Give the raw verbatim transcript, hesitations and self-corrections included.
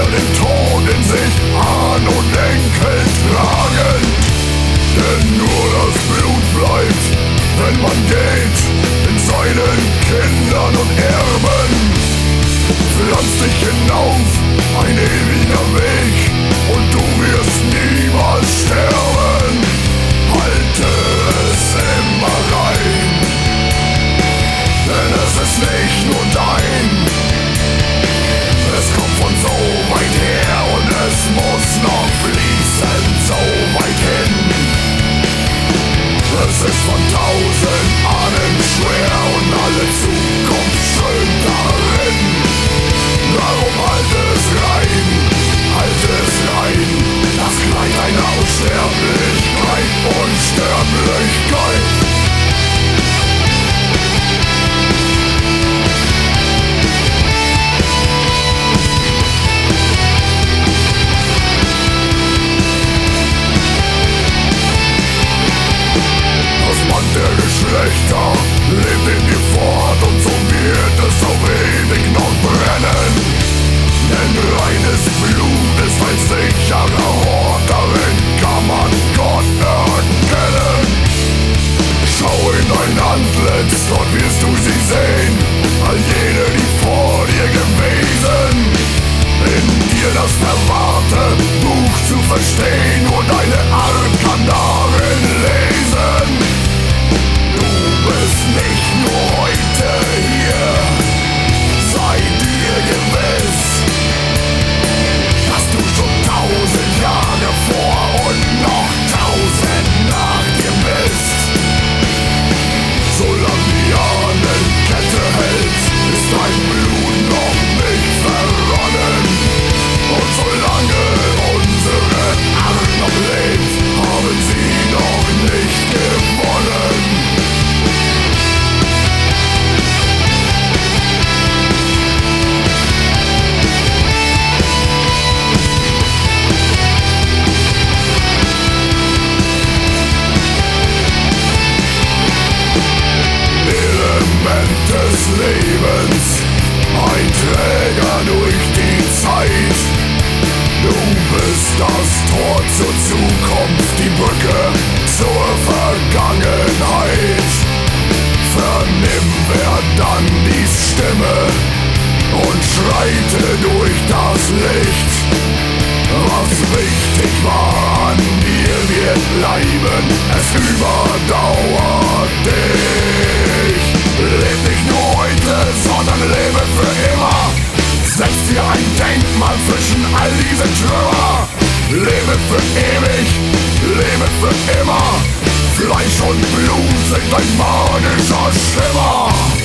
den Tod in sich ahn und Enkel tragen. Denn nur das Blut bleibt, wenn man geht, in seinen Kindern und Erben. Pflanz dich hinauf, ein ewiger Weg, und du wirst niemals sterben. Halte es immer rein, denn es ist nicht nur dein. Es kommt von so weit her und es muss noch fließen, so weit hin. Es ist von tausend Ahnen schwer und alle Zukunft strömt darin. Darum halt es rein, halt es rein, das Kleid deiner Unsterblichkeit, Unsterblichkeit. Geschlechter lebt in dir fort und so wird es auf ewig noch brennen. Denn reines Blut ist ein sicherer Hort, darin kann man Gott erkennen. Schau in dein Antlitz, dort wirst du sie sehen, all jene, die vor dir gewesen. In dir das verwahrte Buch zu verstehen, nur deine Art kann darin lesen. Du bist nicht nur heute hier, sei dir gewiss, dass du schon tausend Jahre vor und noch tausend nach dir bist. Solange die Ahnenkette hält, ist dein Blut noch nicht verronnen. Und solange unsere Art noch lebt, haben sie noch nicht gewonnen. Des Lebens, ein Träger durch die Zeit. Du bist das Tor zur Zukunft, die Brücke zur Vergangenheit. Vernimm Verdandis Stimme und schreite durch das Licht. Was wichtig war an dir wird bleiben, es überdauert dich. Leb nicht nur heute, sondern lebe für immer. Setz dir ein Denkmal zwischen all diesen Trümmer. Lebe für ewig, lebe für immer. Fleisch und Blut sind ein magischer Schimmer.